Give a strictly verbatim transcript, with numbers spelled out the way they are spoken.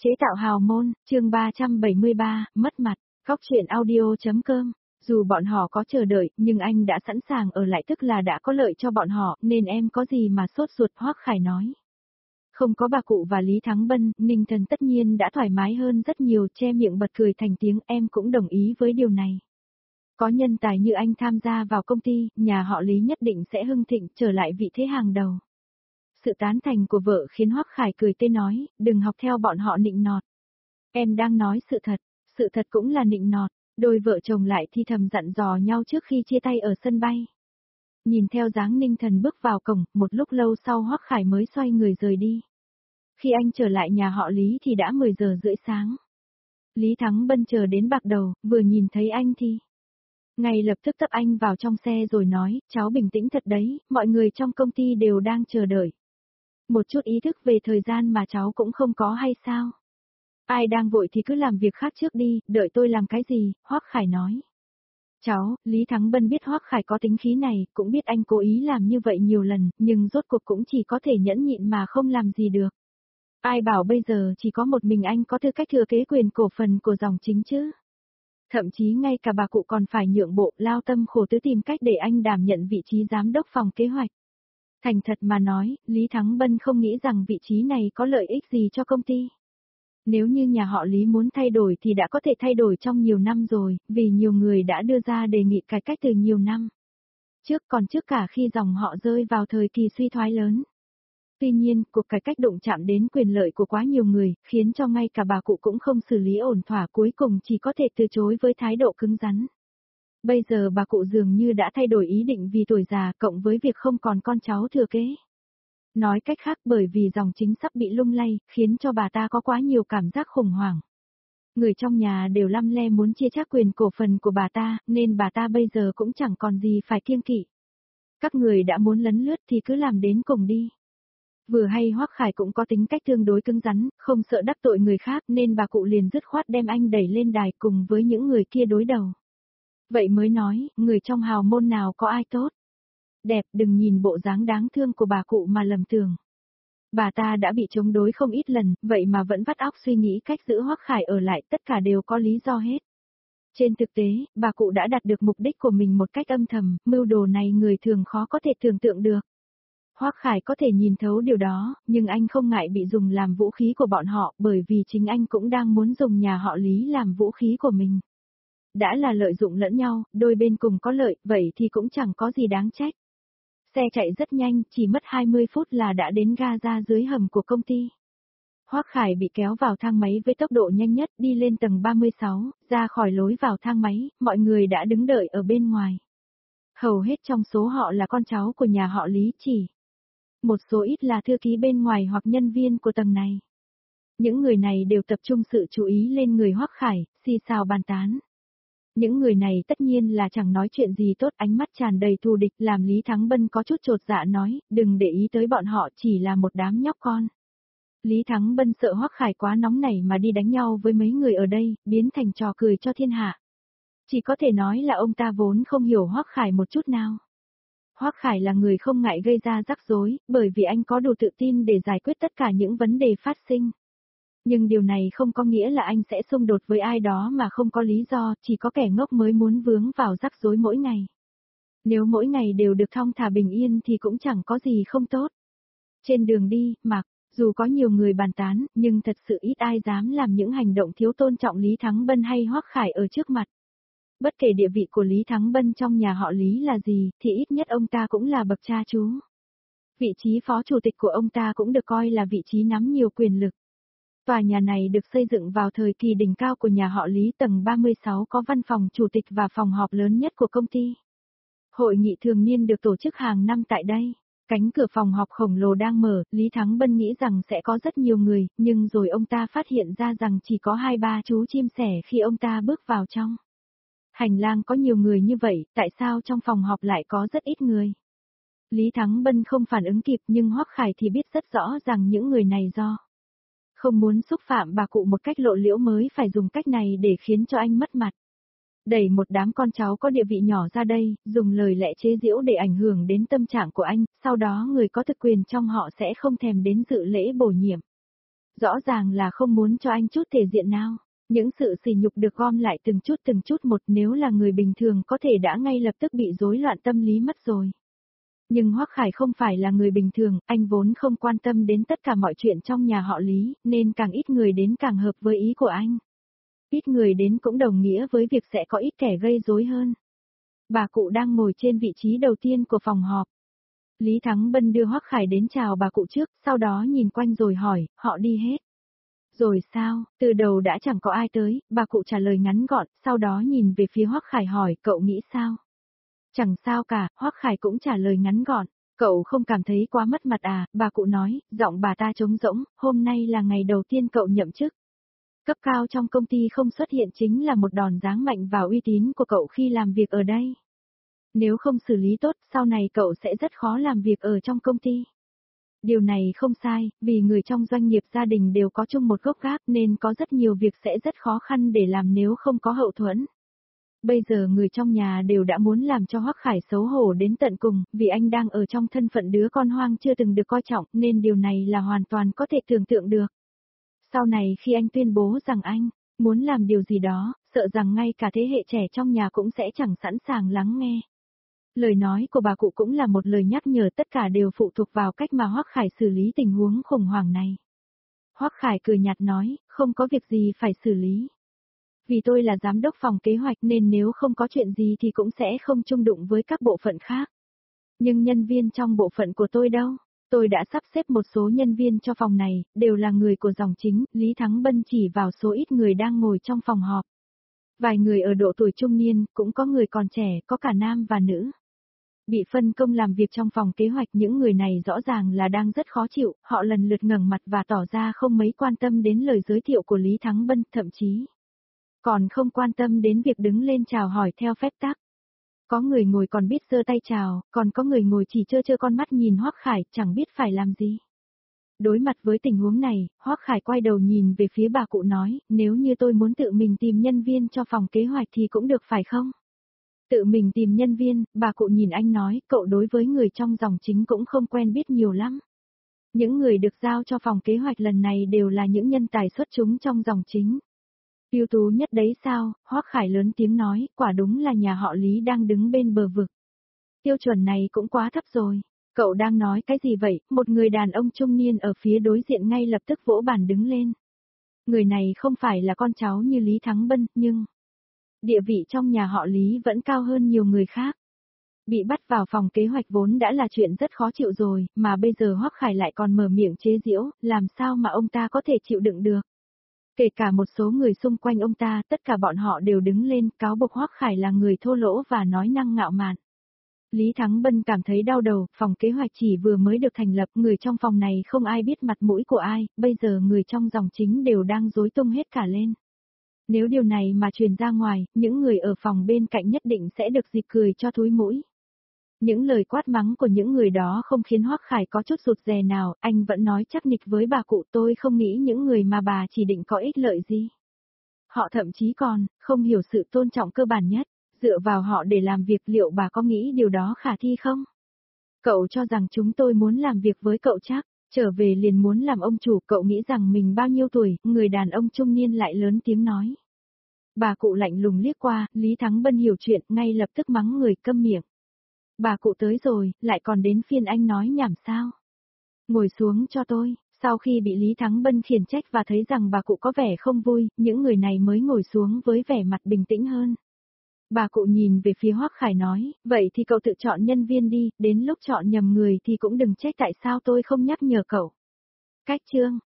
Chế tạo hào môn, chương ba trăm bảy mươi ba, mất mặt, góc truyện audio.com. Dù bọn họ có chờ đợi, nhưng anh đã sẵn sàng ở lại, tức là đã có lợi cho bọn họ, nên em có gì mà sốt ruột, Hoắc Khải nói. Không có bà cụ và Lý Thắng Bân, Ninh Thần tất nhiên đã thoải mái hơn rất nhiều, che miệng bật cười thành tiếng, em cũng đồng ý với điều này. Có nhân tài như anh tham gia vào công ty, nhà họ Lý nhất định sẽ hưng thịnh, trở lại vị thế hàng đầu. Sự tán thành của vợ khiến Hoắc Khải cười tươi nói, đừng học theo bọn họ nịnh nọt. Em đang nói sự thật, sự thật cũng là nịnh nọt, đôi vợ chồng lại thi thầm dặn dò nhau trước khi chia tay ở sân bay. Nhìn theo dáng Ninh Thần bước vào cổng, một lúc lâu sau Hoắc Khải mới xoay người rời đi. Khi anh trở lại nhà họ Lý thì đã mười giờ rưỡi sáng. Lý Thắng Bân chờ đến bạc đầu, vừa nhìn thấy anh thì ngay lập tức tấp anh vào trong xe rồi nói, cháu bình tĩnh thật đấy, mọi người trong công ty đều đang chờ đợi. Một chút ý thức về thời gian mà cháu cũng không có hay sao? Ai đang vội thì cứ làm việc khác trước đi, đợi tôi làm cái gì, Hoắc Khải nói. Cháu, Lý Thắng Bân biết Hoắc Khải có tính khí này, cũng biết anh cố ý làm như vậy nhiều lần, nhưng rốt cuộc cũng chỉ có thể nhẫn nhịn mà không làm gì được. Ai bảo bây giờ chỉ có một mình anh có tư cách thừa kế quyền cổ phần của dòng chính chứ? Thậm chí ngay cả bà cụ còn phải nhượng bộ, lao tâm khổ tứ tìm cách để anh đảm nhận vị trí giám đốc phòng kế hoạch. Thành thật mà nói, Lý Thắng Bân không nghĩ rằng vị trí này có lợi ích gì cho công ty. Nếu như nhà họ Lý muốn thay đổi thì đã có thể thay đổi trong nhiều năm rồi, vì nhiều người đã đưa ra đề nghị cải cách từ nhiều năm trước, còn trước cả khi dòng họ rơi vào thời kỳ suy thoái lớn. Tuy nhiên, cuộc cải cách đụng chạm đến quyền lợi của quá nhiều người, khiến cho ngay cả bà cụ cũng không xử lý ổn thỏa, cuối cùng chỉ có thể từ chối với thái độ cứng rắn. Bây giờ bà cụ dường như đã thay đổi ý định vì tuổi già cộng với việc không còn con cháu thừa kế. Nói cách khác, bởi vì dòng chính sắp bị lung lay, khiến cho bà ta có quá nhiều cảm giác khủng hoảng. Người trong nhà đều lăm le muốn chia chác quyền cổ phần của bà ta, nên bà ta bây giờ cũng chẳng còn gì phải kiêng kỵ. Các người đã muốn lấn lướt thì cứ làm đến cùng đi. Vừa hay Hoắc Khải cũng có tính cách tương đối cứng rắn, không sợ đắc tội người khác nên bà cụ liền dứt khoát đem anh đẩy lên đài cùng với những người kia đối đầu. Vậy mới nói, người trong hào môn nào có ai tốt? Đẹp, đừng nhìn bộ dáng đáng thương của bà cụ mà lầm tưởng. Bà ta đã bị chống đối không ít lần, vậy mà vẫn vắt óc suy nghĩ cách giữ Hoắc Khải ở lại, tất cả đều có lý do hết. Trên thực tế, bà cụ đã đạt được mục đích của mình một cách âm thầm, mưu đồ này người thường khó có thể tưởng tượng được. Hoắc Khải có thể nhìn thấu điều đó, nhưng anh không ngại bị dùng làm vũ khí của bọn họ, bởi vì chính anh cũng đang muốn dùng nhà họ Lý làm vũ khí của mình. Đã là lợi dụng lẫn nhau, đôi bên cùng có lợi, vậy thì cũng chẳng có gì đáng trách. Xe chạy rất nhanh, chỉ mất hai mươi phút là đã đến ga ra dưới hầm của công ty. Hoắc Khải bị kéo vào thang máy với tốc độ nhanh nhất, đi lên tầng ba mươi sáu, ra khỏi lối vào thang máy, mọi người đã đứng đợi ở bên ngoài. Hầu hết trong số họ là con cháu của nhà họ Lý, chỉ một số ít là thư ký bên ngoài hoặc nhân viên của tầng này. Những người này đều tập trung sự chú ý lên người Hoắc Khải, xì xào bàn tán. Những người này tất nhiên là chẳng nói chuyện gì tốt, ánh mắt tràn đầy thù địch, làm Lý Thắng Bân có chút chột dạ nói, đừng để ý tới bọn họ, chỉ là một đám nhóc con. Lý Thắng Bân sợ Hoắc Khải quá nóng nảy mà đi đánh nhau với mấy người ở đây, biến thành trò cười cho thiên hạ. Chỉ có thể nói là ông ta vốn không hiểu Hoắc Khải một chút nào. Hoắc Khải là người không ngại gây ra rắc rối, bởi vì anh có đủ tự tin để giải quyết tất cả những vấn đề phát sinh. Nhưng điều này không có nghĩa là anh sẽ xung đột với ai đó mà không có lý do, chỉ có kẻ ngốc mới muốn vướng vào rắc rối mỗi ngày. Nếu mỗi ngày đều được thong thả bình yên thì cũng chẳng có gì không tốt. Trên đường đi, mặc dù có nhiều người bàn tán, nhưng thật sự ít ai dám làm những hành động thiếu tôn trọng Lý Thắng Bân hay Hoắc Khải ở trước mặt. Bất kể địa vị của Lý Thắng Bân trong nhà họ Lý là gì, thì ít nhất ông ta cũng là bậc cha chú. Vị trí phó chủ tịch của ông ta cũng được coi là vị trí nắm nhiều quyền lực. Tòa nhà này được xây dựng vào thời kỳ đỉnh cao của nhà họ Lý, tầng ba mươi sáu có văn phòng chủ tịch và phòng họp lớn nhất của công ty. Hội nghị thường niên được tổ chức hàng năm tại đây. Cánh cửa phòng họp khổng lồ đang mở, Lý Thắng Bân nghĩ rằng sẽ có rất nhiều người, nhưng rồi ông ta phát hiện ra rằng chỉ có hai ba chú chim sẻ khi ông ta bước vào trong. Hành lang có nhiều người như vậy, tại sao trong phòng họp lại có rất ít người? Lý Thắng Bân không phản ứng kịp, nhưng Hoắc Khải thì biết rất rõ rằng những người này do không muốn xúc phạm bà cụ một cách lộ liễu mới phải dùng cách này để khiến cho anh mất mặt. Đẩy một đám con cháu có địa vị nhỏ ra đây, dùng lời lẽ chế giễu để ảnh hưởng đến tâm trạng của anh, sau đó người có thực quyền trong họ sẽ không thèm đến dự lễ bổ nhiệm. Rõ ràng là không muốn cho anh chút thể diện nào. Những sự sỉ nhục được gom lại từng chút từng chút một, nếu là người bình thường có thể đã ngay lập tức bị rối loạn tâm lý mất rồi. Nhưng Hoắc Khải không phải là người bình thường, anh vốn không quan tâm đến tất cả mọi chuyện trong nhà họ Lý, nên càng ít người đến càng hợp với ý của anh. Ít người đến cũng đồng nghĩa với việc sẽ có ít kẻ gây rối hơn. Bà cụ đang ngồi trên vị trí đầu tiên của phòng họp. Lý Thắng Bân đưa Hoắc Khải đến chào bà cụ trước, sau đó nhìn quanh rồi hỏi, họ đi hết. Rồi sao, từ đầu đã chẳng có ai tới, bà cụ trả lời ngắn gọn, sau đó nhìn về phía Hoắc Khải hỏi, cậu nghĩ sao? Chẳng sao cả, Hoắc Khải cũng trả lời ngắn gọn, cậu không cảm thấy quá mất mặt à, bà cụ nói, giọng bà ta trống rỗng, hôm nay là ngày đầu tiên cậu nhậm chức. Cấp cao trong công ty không xuất hiện chính là một đòn giáng mạnh vào uy tín của cậu khi làm việc ở đây. Nếu không xử lý tốt, sau này cậu sẽ rất khó làm việc ở trong công ty. Điều này không sai, vì người trong doanh nghiệp gia đình đều có chung một gốc gác nên có rất nhiều việc sẽ rất khó khăn để làm nếu không có hậu thuẫn. Bây giờ người trong nhà đều đã muốn làm cho Hoắc Khải xấu hổ đến tận cùng, vì anh đang ở trong thân phận đứa con hoang chưa từng được coi trọng nên điều này là hoàn toàn có thể tưởng tượng được. Sau này khi anh tuyên bố rằng anh muốn làm điều gì đó, sợ rằng ngay cả thế hệ trẻ trong nhà cũng sẽ chẳng sẵn sàng lắng nghe. Lời nói của bà cụ cũng là một lời nhắc nhở, tất cả đều phụ thuộc vào cách mà Hoắc Khải xử lý tình huống khủng hoảng này. Hoắc Khải cười nhạt nói, không có việc gì phải xử lý. Vì tôi là giám đốc phòng kế hoạch nên nếu không có chuyện gì thì cũng sẽ không chung đụng với các bộ phận khác. Nhưng nhân viên trong bộ phận của tôi đâu? Tôi đã sắp xếp một số nhân viên cho phòng này, đều là người của dòng chính, Lý Thắng Bân chỉ vào số ít người đang ngồi trong phòng họp. Vài người ở độ tuổi trung niên, cũng có người còn trẻ, có cả nam và nữ. Bị phân công làm việc trong phòng kế hoạch, những người này rõ ràng là đang rất khó chịu, họ lần lượt ngẩng mặt và tỏ ra không mấy quan tâm đến lời giới thiệu của Lý Thắng Bân, thậm chí còn không quan tâm đến việc đứng lên chào hỏi theo phép tắc. Có người ngồi còn biết giơ tay chào, còn có người ngồi chỉ trơ trơ con mắt nhìn Hoắc Khải, chẳng biết phải làm gì. Đối mặt với tình huống này, Hoắc Khải quay đầu nhìn về phía bà cụ nói, nếu như tôi muốn tự mình tìm nhân viên cho phòng kế hoạch thì cũng được phải không? Tự mình tìm nhân viên, bà cụ nhìn anh nói, cậu đối với người trong dòng chính cũng không quen biết nhiều lắm. Những người được giao cho phòng kế hoạch lần này đều là những nhân tài xuất chúng trong dòng chính. Ưu tú nhất đấy sao? Hoắc Khải lớn tiếng nói, quả đúng là nhà họ Lý đang đứng bên bờ vực. Tiêu chuẩn này cũng quá thấp rồi. Cậu đang nói cái gì vậy? Một người đàn ông trung niên ở phía đối diện ngay lập tức vỗ bàn đứng lên. Người này không phải là con cháu như Lý Thắng Bân, nhưng địa vị trong nhà họ Lý vẫn cao hơn nhiều người khác. Bị bắt vào phòng kế hoạch vốn đã là chuyện rất khó chịu rồi, mà bây giờ Hoắc Khải lại còn mở miệng chế giễu, làm sao mà ông ta có thể chịu đựng được. Kể cả một số người xung quanh ông ta, tất cả bọn họ đều đứng lên cáo buộc Hoắc Khải là người thô lỗ và nói năng ngạo mạn. Lý Thắng Bân cảm thấy đau đầu, phòng kế hoạch chỉ vừa mới được thành lập, người trong phòng này không ai biết mặt mũi của ai, bây giờ người trong dòng chính đều đang rối tung hết cả lên. Nếu điều này mà truyền ra ngoài, những người ở phòng bên cạnh nhất định sẽ được dịp cười cho thúi mũi. Những lời quát mắng của những người đó không khiến Hoắc Khải có chút rụt rè nào, anh vẫn nói chắc nịch với bà cụ, tôi không nghĩ những người mà bà chỉ định có ích lợi gì. Họ thậm chí còn không hiểu sự tôn trọng cơ bản nhất, dựa vào họ để làm việc, liệu bà có nghĩ điều đó khả thi không? Cậu cho rằng chúng tôi muốn làm việc với cậu chắc, trở về liền muốn làm ông chủ, cậu nghĩ rằng mình bao nhiêu tuổi, người đàn ông trung niên lại lớn tiếng nói. Bà cụ lạnh lùng liếc qua, Lý Thắng Bân hiểu chuyện, ngay lập tức mắng người câm miệng. Bà cụ tới rồi, lại còn đến phiên anh nói nhảm sao? Ngồi xuống cho tôi. Sau khi bị Lý Thắng Bân khiển trách và thấy rằng bà cụ có vẻ không vui, những người này mới ngồi xuống với vẻ mặt bình tĩnh hơn. Bà cụ nhìn về phía Hoắc Khải nói, vậy thì cậu tự chọn nhân viên đi, đến lúc chọn nhầm người thì cũng đừng trách tại sao tôi không nhắc nhở cậu. Cách chương